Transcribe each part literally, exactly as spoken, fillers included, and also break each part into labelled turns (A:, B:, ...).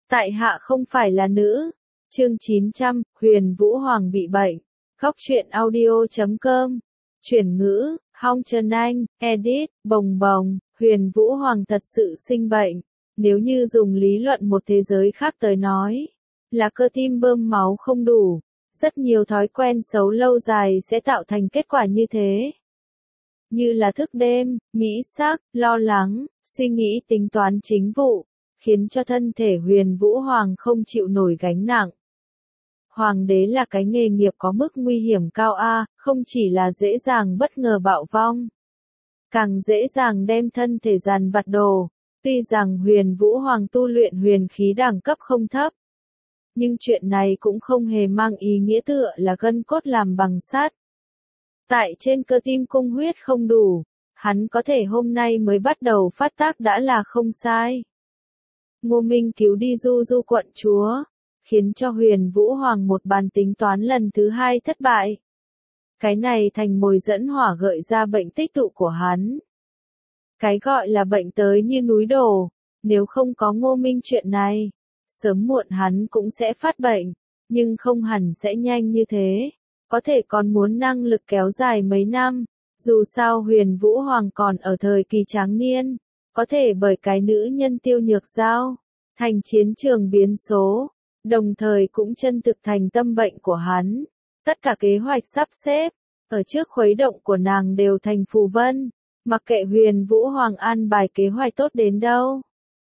A: Tại hạ không phải là nữ. Chương chín trăm, Huyền Vũ Hoàng bị bệnh. Khóc chuyện audio chấm com. Chuyển ngữ, Hong Trần Anh, edit, bồng bồng, Huyền Vũ Hoàng thật sự sinh bệnh. Nếu như dùng lý luận một thế giới khác tới nói, là cơ tim bơm máu không đủ. Rất nhiều thói quen xấu lâu dài sẽ tạo thành kết quả như thế. Như là thức đêm, mỹ sắc, lo lắng, suy nghĩ tính toán chính vụ, khiến cho thân thể Huyền Vũ Hoàng không chịu nổi gánh nặng. Hoàng đế là cái nghề nghiệp có mức nguy hiểm cao a, không chỉ là dễ dàng bất ngờ bạo vong, càng dễ dàng đem thân thể dàn vặt đồ. Tuy rằng Huyền Vũ Hoàng tu luyện huyền khí đẳng cấp không thấp, nhưng chuyện này cũng không hề mang ý nghĩa tựa là gân cốt làm bằng sắt. Tại trên cơ tim cung huyết không đủ, hắn có thể hôm nay mới bắt đầu phát tác đã là không sai. Ngô Minh cứu đi Du Du quận chúa, khiến cho Huyền Vũ Hoàng một bàn tính toán lần thứ hai thất bại. Cái này thành mồi dẫn hỏa gợi ra bệnh tích tụ của hắn. Cái gọi là bệnh tới như núi đổ, nếu không có Ngô Minh chuyện này, sớm muộn hắn cũng sẽ phát bệnh, nhưng không hẳn sẽ nhanh như thế. Có thể còn muốn năng lực kéo dài mấy năm, dù sao Huyền Vũ Hoàng còn ở thời kỳ tráng niên, có thể bởi cái nữ nhân Tiêu Nhược Giao, thành chiến trường biến số, đồng thời cũng chân thực thành tâm bệnh của hắn. Tất cả kế hoạch sắp xếp, ở trước khuấy động của nàng đều thành phù vân, mặc kệ Huyền Vũ Hoàng an bài kế hoạch tốt đến đâu,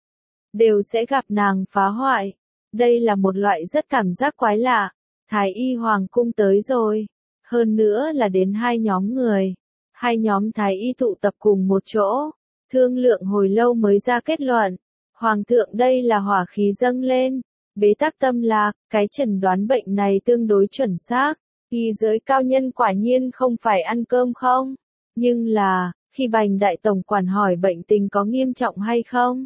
A: đều sẽ gặp nàng phá hoại. Đây là một loại rất cảm giác quái lạ. Thái y Hoàng cung tới rồi, hơn nữa là đến hai nhóm người. Hai nhóm thái y tụ tập cùng một chỗ, thương lượng hồi lâu mới ra kết luận. Hoàng thượng đây là hỏa khí dâng lên, bế tắc tâm lạc, cái chẩn đoán bệnh này tương đối chuẩn xác. Y giới cao nhân quả nhiên không phải ăn cơm không, nhưng là, khi Bành đại tổng quản hỏi bệnh tình có nghiêm trọng hay không,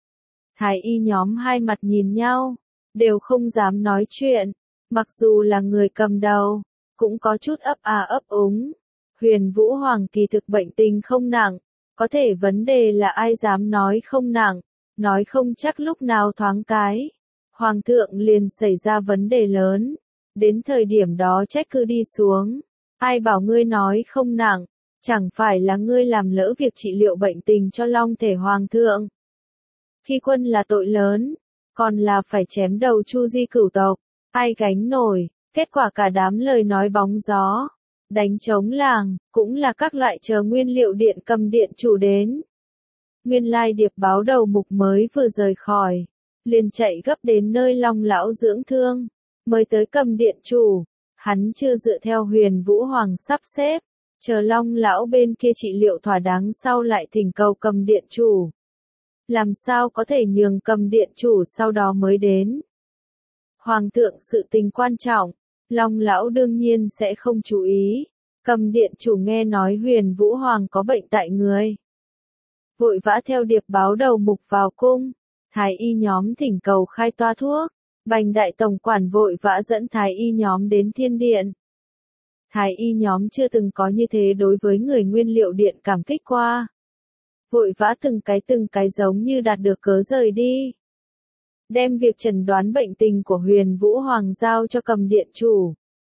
A: thái y nhóm hai mặt nhìn nhau, đều không dám nói chuyện. Mặc dù là người cầm đầu, cũng có chút ấp à ấp úng. Huyền Vũ Hoàng kỳ thực bệnh tình không nặng, có thể vấn đề là ai dám nói không nặng, nói không chắc lúc nào thoáng cái. Hoàng thượng liền xảy ra vấn đề lớn, đến thời điểm đó trách cứ đi xuống. Ai bảo ngươi nói không nặng, chẳng phải là ngươi làm lỡ việc trị liệu bệnh tình cho long thể Hoàng thượng. Khi quân là tội lớn, còn là phải chém đầu Chu Di cửu tộc. Ai gánh nổi, kết quả cả đám lời nói bóng gió, đánh trống làng, cũng là các loại chờ nguyên liệu điện cầm điện chủ đến. Nguyên lai điệp báo đầu mục mới vừa rời khỏi, liền chạy gấp đến nơi Long lão dưỡng thương, mới tới cầm điện chủ, hắn chưa dựa theo Huyền Vũ Hoàng sắp xếp, chờ Long lão bên kia trị liệu thỏa đáng sau lại thỉnh cầu cầm điện chủ. Làm sao có thể nhường cầm điện chủ sau đó mới đến. Hoàng thượng sự tình quan trọng, Long lão đương nhiên sẽ không chú ý. Cầm điện chủ nghe nói Huyền Vũ Hoàng có bệnh tại người, vội vã theo điệp báo đầu mục vào cung. Thái y nhóm thỉnh cầu khai toa thuốc, Bành đại tổng quản vội vã dẫn thái y nhóm đến thiên điện. Thái y nhóm chưa từng có như thế đối với người nguyên liệu điện cảm kích qua, vội vã từng cái từng cái giống như đạt được cớ rời đi. Đem việc chẩn đoán bệnh tình của Huyền Vũ Hoàng giao cho cầm điện chủ.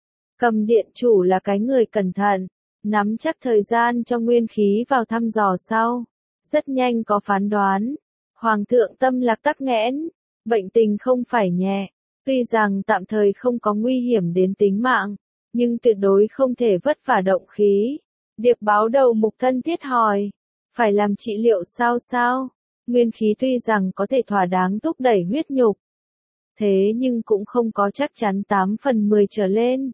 A: Cầm điện chủ là cái người cẩn thận, nắm chắc thời gian cho nguyên khí vào thăm dò sau. Rất nhanh có phán đoán. Hoàng thượng tâm lạc tắc nghẽn, bệnh tình không phải nhẹ. Tuy rằng tạm thời không có nguy hiểm đến tính mạng, nhưng tuyệt đối không thể vất vả động khí. Điệp báo đầu mục thân thiết hỏi, phải làm trị liệu sao sao? Nguyên khí tuy rằng có thể thỏa đáng thúc đẩy huyết nhục, thế nhưng cũng không có chắc chắn tám phần mười trở lên.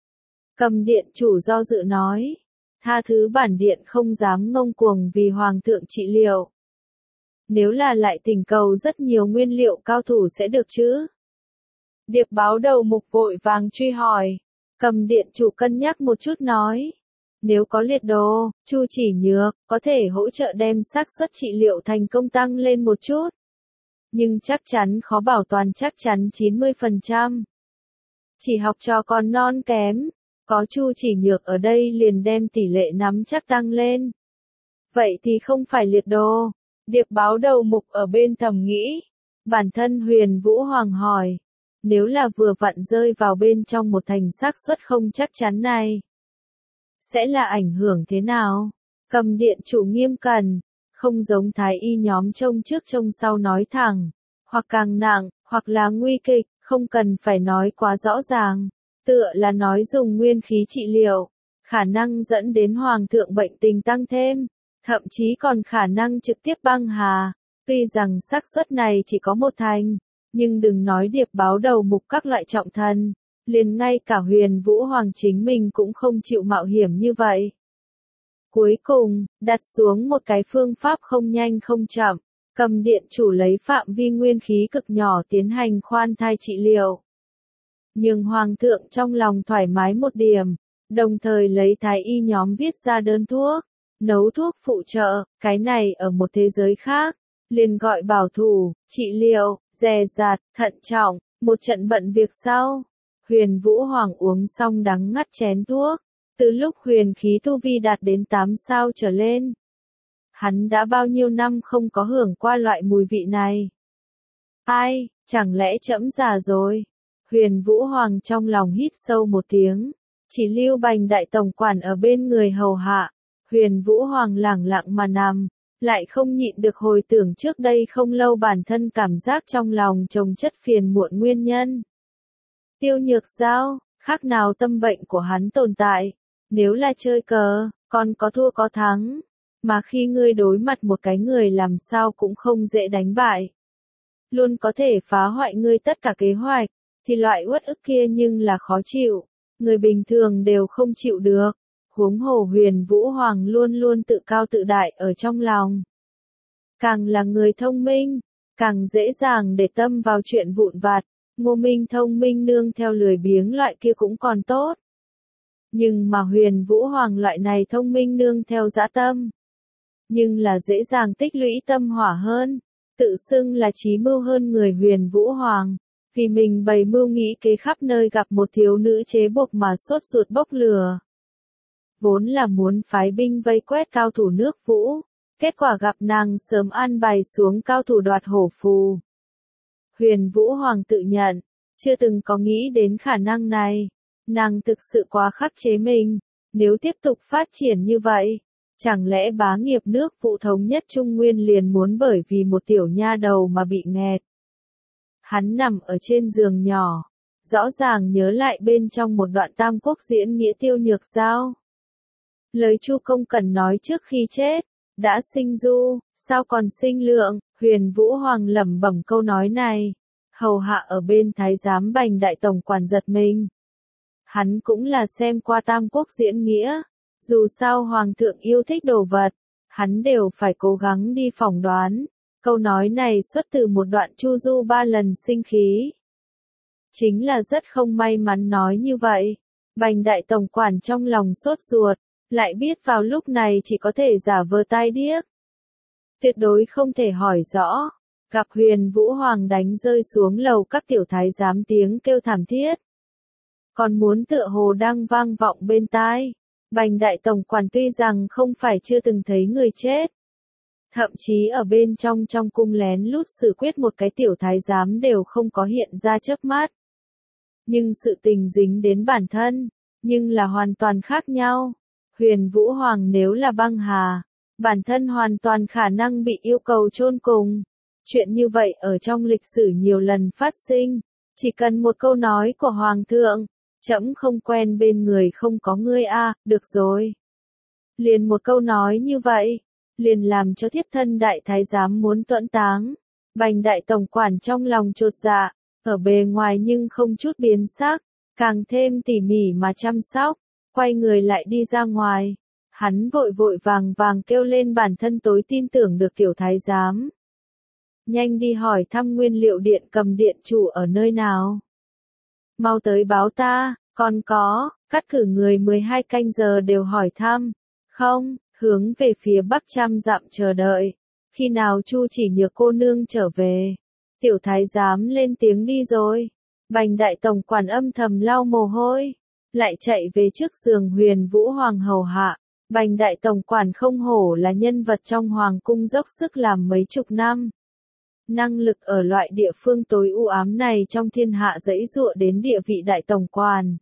A: Cầm điện chủ do dự nói, tha thứ bản điện không dám ngông cuồng vì Hoàng thượng trị liệu. Nếu là lại thỉnh cầu rất nhiều nguyên liệu cao thủ sẽ được chứ? Điệp báo đầu mục vội vàng truy hỏi, cầm điện chủ cân nhắc một chút nói. Nếu có liệt đồ, Chu Chỉ Nhược, có thể hỗ trợ đem xác suất trị liệu thành công tăng lên một chút. Nhưng chắc chắn khó bảo toàn chắc chắn chín mươi phần trăm. Chỉ học trò còn non kém, có Chu Chỉ Nhược ở đây liền đem tỷ lệ nắm chắc tăng lên. Vậy thì không phải liệt đồ, điệp báo đầu mục ở bên thầm nghĩ. Bản thân Huyền Vũ Hoàng hỏi, nếu là vừa vặn rơi vào bên trong một thành xác suất không chắc chắn này, sẽ là ảnh hưởng thế nào? Cầm điện chủ nghiêm cẩn, không giống thái y nhóm trông trước trông sau nói thẳng, hoặc càng nặng, hoặc là nguy kịch, không cần phải nói quá rõ ràng, tựa là nói dùng nguyên khí trị liệu, khả năng dẫn đến hoàng thượng bệnh tình tăng thêm, thậm chí còn khả năng trực tiếp băng hà. Tuy rằng xác suất này chỉ có một thành, nhưng đừng nói điệp báo đầu mục các loại trọng thần, liền ngay cả Huyền Vũ Hoàng chính mình cũng không chịu mạo hiểm như vậy. Cuối cùng, đặt xuống một cái phương pháp không nhanh không chậm, cầm điện chủ lấy phạm vi nguyên khí cực nhỏ tiến hành khoan thai trị liệu. Nhưng Hoàng thượng trong lòng thoải mái một điểm, đồng thời lấy thái y nhóm viết ra đơn thuốc, nấu thuốc phụ trợ, cái này ở một thế giới khác, liền gọi bảo thủ, trị liệu, dè dặt, thận trọng, một trận bận việc sau. Huyền Vũ Hoàng uống xong đắng ngắt chén thuốc, từ lúc huyền khí tu vi đạt đến tám sao trở lên. Hắn đã bao nhiêu năm không có hưởng qua loại mùi vị này. Ai, chẳng lẽ trẫm già rồi? Huyền Vũ Hoàng trong lòng hít sâu một tiếng, chỉ lưu Bành đại tổng quản ở bên người hầu hạ. Huyền Vũ Hoàng lẳng lặng mà nằm, lại không nhịn được hồi tưởng trước đây không lâu bản thân cảm giác trong lòng chồng chất phiền muộn nguyên nhân. Tiêu Nhược Giao, khác nào tâm bệnh của hắn tồn tại, nếu là chơi cờ, còn có thua có thắng, mà khi ngươi đối mặt một cái người làm sao cũng không dễ đánh bại, luôn có thể phá hoại ngươi tất cả kế hoạch, thì loại uất ức kia nhưng là khó chịu, người bình thường đều không chịu được. Huống hồ Huyền Vũ Hoàng luôn luôn tự cao tự đại ở trong lòng. Càng là người thông minh, càng dễ dàng để tâm vào chuyện vụn vặt, Ngô Minh thông minh nương theo lười biếng loại kia cũng còn tốt. Nhưng mà Huyền Vũ Hoàng loại này thông minh nương theo dã tâm, nhưng là dễ dàng tích lũy tâm hỏa hơn, tự xưng là trí mưu hơn người Huyền Vũ Hoàng, vì mình bày mưu nghĩ kế khắp nơi gặp một thiếu nữ chế buộc mà sốt ruột bốc lửa. Vốn là muốn phái binh vây quét cao thủ nước Vũ, kết quả gặp nàng sớm an bài xuống cao thủ đoạt hổ phù. Huyền Vũ Hoàng tự nhận, chưa từng có nghĩ đến khả năng này, nàng thực sự quá khắc chế mình, nếu tiếp tục phát triển như vậy, chẳng lẽ bá nghiệp nước Vũ thống nhất Trung Nguyên liền muốn bởi vì một tiểu nha đầu mà bị nghẹt. Hắn nằm ở trên giường nhỏ, rõ ràng nhớ lại bên trong một đoạn Tam Quốc diễn nghĩa Tiêu Nhược Giao. Lời Chu Công Cần nói trước khi chết, đã sinh du, sao còn sinh lượng, Huyền Vũ Hoàng lẩm bẩm câu nói này, hầu hạ ở bên thái giám Bành đại tổng quản giật mình. Hắn cũng là xem qua Tam Quốc diễn nghĩa, dù sao Hoàng thượng yêu thích đồ vật, hắn đều phải cố gắng đi phỏng đoán, câu nói này xuất từ một đoạn Chu Du ba lần sinh khí. Chính là rất không may mắn nói như vậy, Bành đại tổng quản trong lòng sốt ruột, lại biết vào lúc này chỉ có thể giả vờ tai điếc. Tuyệt đối không thể hỏi rõ, gặp Huyền Vũ Hoàng đánh rơi xuống lầu các tiểu thái giám tiếng kêu thảm thiết. Còn muốn tựa hồ đang vang vọng bên tai, Bành đại tổng quản tuy rằng không phải chưa từng thấy người chết. Thậm chí ở bên trong trong cung lén lút xử quyết một cái tiểu thái giám đều không có hiện ra chớp mắt. Nhưng sự tình dính đến bản thân, nhưng là hoàn toàn khác nhau. Huyền Vũ Hoàng nếu là băng hà, bản thân hoàn toàn khả năng bị yêu cầu chôn cùng. Chuyện như vậy ở trong lịch sử nhiều lần phát sinh, chỉ cần một câu nói của Hoàng thượng, trẫm không quen bên người không có ngươi a, à, được rồi. Liền một câu nói như vậy, liền làm cho thiếp thân đại thái giám muốn tuẫn táng. Bành đại tổng quản trong lòng chột dạ, ở bề ngoài nhưng không chút biến sắc, càng thêm tỉ mỉ mà chăm sóc. Quay người lại đi ra ngoài, hắn vội vội vàng vàng kêu lên bản thân tối tin tưởng được tiểu thái giám. Nhanh đi hỏi thăm nguyên liệu điện cầm điện chủ ở nơi nào. Mau tới báo ta, còn có, cắt cử người mười hai canh giờ đều hỏi thăm. Không, hướng về phía bắc trăm dặm chờ đợi. Khi nào Chu Chỉ Nhược cô nương trở về. Tiểu thái giám lên tiếng đi rồi. Bành đại tổng quản âm thầm lau mồ hôi. Lại chạy về trước giường Huyền Vũ Hoàng hầu hạ. Bành đại tổng quản không hổ là nhân vật trong hoàng cung dốc sức làm mấy chục năm. năng lực ở loại địa phương tối u ám này trong thiên hạ giãy giụa đến địa vị đại tổng quản.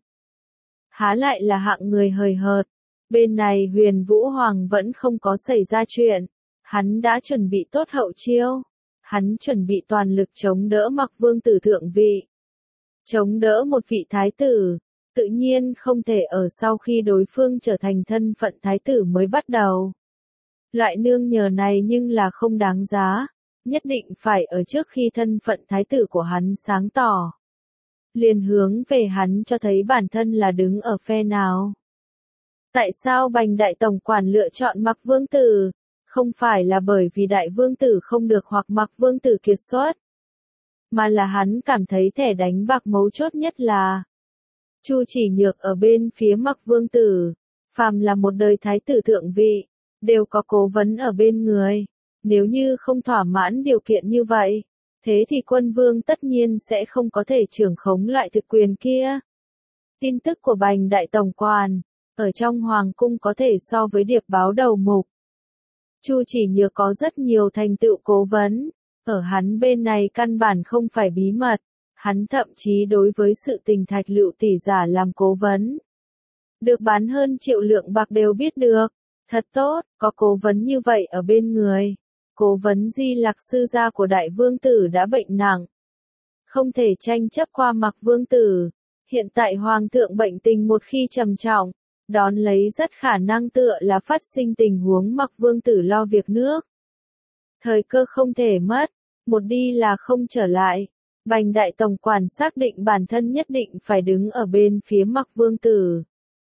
A: Há lại là hạng người hời hợt. Bên này Huyền Vũ Hoàng vẫn không có xảy ra chuyện. Hắn đã chuẩn bị tốt hậu chiêu. Hắn chuẩn bị toàn lực chống đỡ Mặc Vương tử thượng vị. Chống đỡ một vị thái tử, tự nhiên không thể ở sau khi đối phương trở thành thân phận thái tử mới bắt đầu. Loại nương nhờ này nhưng là không đáng giá, nhất định phải ở trước khi thân phận thái tử của hắn sáng tỏ. Liền hướng về hắn cho thấy bản thân là đứng ở phe nào. Tại sao Bành đại tổng quản lựa chọn Mặc Vương tử? Không phải là bởi vì đại vương tử không được hoặc Mặc Vương tử kiệt xuất, mà là hắn cảm thấy thẻ đánh bạc mấu chốt nhất là Chu Chỉ Nhược ở bên phía Mặc Vương tử, phàm là một đời thái tử thượng vị, đều có cố vấn ở bên người. Nếu như không thỏa mãn điều kiện như vậy, thế thì quân vương tất nhiên sẽ không có thể trưởng khống loại thực quyền kia. Tin tức của Bành đại tổng quản, ở trong hoàng cung có thể so với điệp báo đầu mục. Chu Chỉ Nhược có rất nhiều thành tựu cố vấn, ở hắn bên này căn bản không phải bí mật, hắn thậm chí đối với sự tình Thạch Lựu tỷ giả làm cố vấn, được bán hơn triệu lượng bạc đều biết được. Thật tốt, có cố vấn như vậy ở bên người. Cố vấn Di Lặc sư gia của đại vương tử đã bệnh nặng, không thể tranh chấp qua Mặc Vương tử. Hiện tại hoàng thượng bệnh tình một khi trầm trọng, đón lấy rất khả năng tựa là phát sinh tình huống Mặc Vương tử lo việc nước. Thời cơ không thể mất, một đi là không trở lại. Bành đại tổng quản xác định bản thân nhất định phải đứng ở bên phía Mặc Vương tử.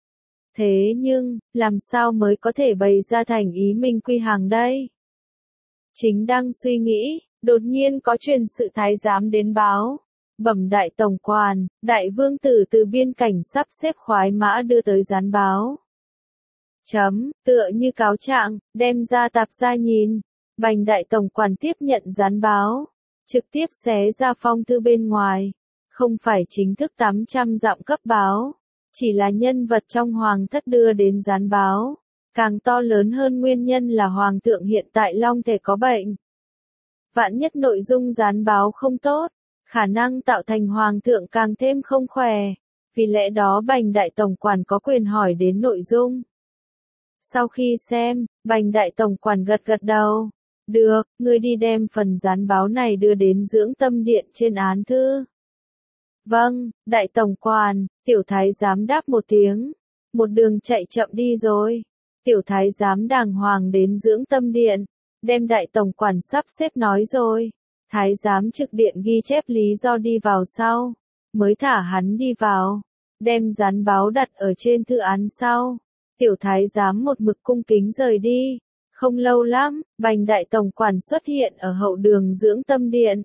A: Thế nhưng, làm sao mới có thể bày ra thành ý mình quy hàng đây? Chính đang suy nghĩ, đột nhiên có truyền sự thái giám đến báo. Bẩm đại tổng quản, đại vương tử từ biên cảnh sắp xếp khoái mã đưa tới gián báo. Chấm, tựa như cáo trạng, đem ra tạp ra nhìn. Bành đại tổng quản tiếp nhận gián báo, trực tiếp xé ra phong thư bên ngoài. Không phải chính thức tám trăm dặm cấp báo, chỉ là nhân vật trong hoàng thất đưa đến gián báo. Càng to lớn hơn nguyên nhân là hoàng thượng hiện tại long thể có bệnh. Vạn nhất nội dung gián báo không tốt, khả năng tạo thành hoàng thượng càng thêm không khỏe. Vì lẽ đó Bành đại tổng quản có quyền hỏi đến nội dung. Sau khi xem, Bành đại tổng quản gật gật đầu. Được, ngươi đi đem phần gián báo này đưa đến dưỡng tâm điện trên án thư. Vâng, đại tổng quản, tiểu thái giám đáp một tiếng. Một đường chạy chậm đi rồi. Tiểu thái giám đàng hoàng đến dưỡng tâm điện, đem đại tổng quản sắp xếp nói rồi. Thái giám trực điện ghi chép lý do đi vào sau, mới thả hắn đi vào, đem gián báo đặt ở trên thư án sau. Tiểu thái giám một mực cung kính rời đi. Không lâu lắm, Bành đại tổng quản xuất hiện ở hậu đường dưỡng tâm điện.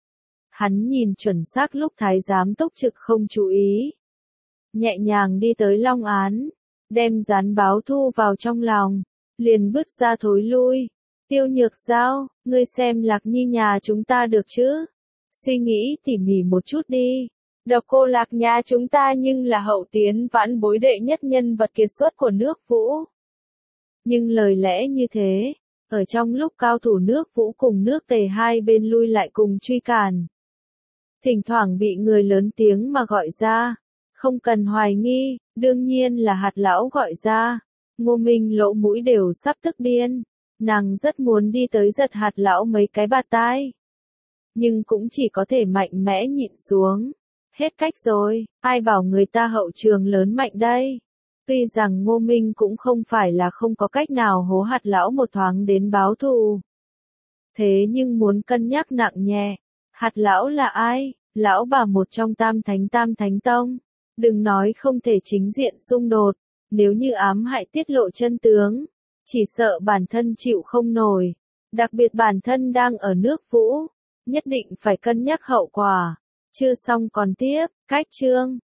A: Hắn nhìn chuẩn xác lúc thái giám túc trực không chú ý, nhẹ nhàng đi tới long án, đem gián báo thu vào trong lòng, liền bước ra thối lui. Tiêu Nhược Giao, ngươi xem Lạc Nhi nhà chúng ta được chứ? Suy nghĩ tỉ mỉ một chút đi. Độc cô Lạc nhà chúng ta nhưng là hậu tiến vãn bối đệ nhất nhân vật kiệt xuất của nước Vũ. Nhưng lời lẽ như thế, ở trong lúc cao thủ nước Vũ cùng nước Tề hai bên lui lại cùng truy cản, thỉnh thoảng bị người lớn tiếng mà gọi ra. Không cần hoài nghi, đương nhiên là Hạt lão gọi ra. Ngô Minh lỗ mũi đều sắp tức điên. Nàng rất muốn đi tới giật Hạt lão mấy cái bạt tai, nhưng cũng chỉ có thể mạnh mẽ nhịn xuống. Hết cách rồi, ai bảo người ta hậu trường lớn mạnh đây. Tuy rằng Ngô Minh cũng không phải là không có cách nào hố Hạt lão một thoáng đến báo thù. Thế nhưng muốn cân nhắc nặng nhẹ. Hạt lão là ai? Lão bà một trong tam thánh tam thánh tông. Đừng nói không thể chính diện xung đột, nếu như ám hại tiết lộ chân tướng, chỉ sợ bản thân chịu không nổi. Đặc biệt bản thân đang ở nước Vũ, nhất định phải cân nhắc hậu quả. Chưa xong còn tiếp, cách chương.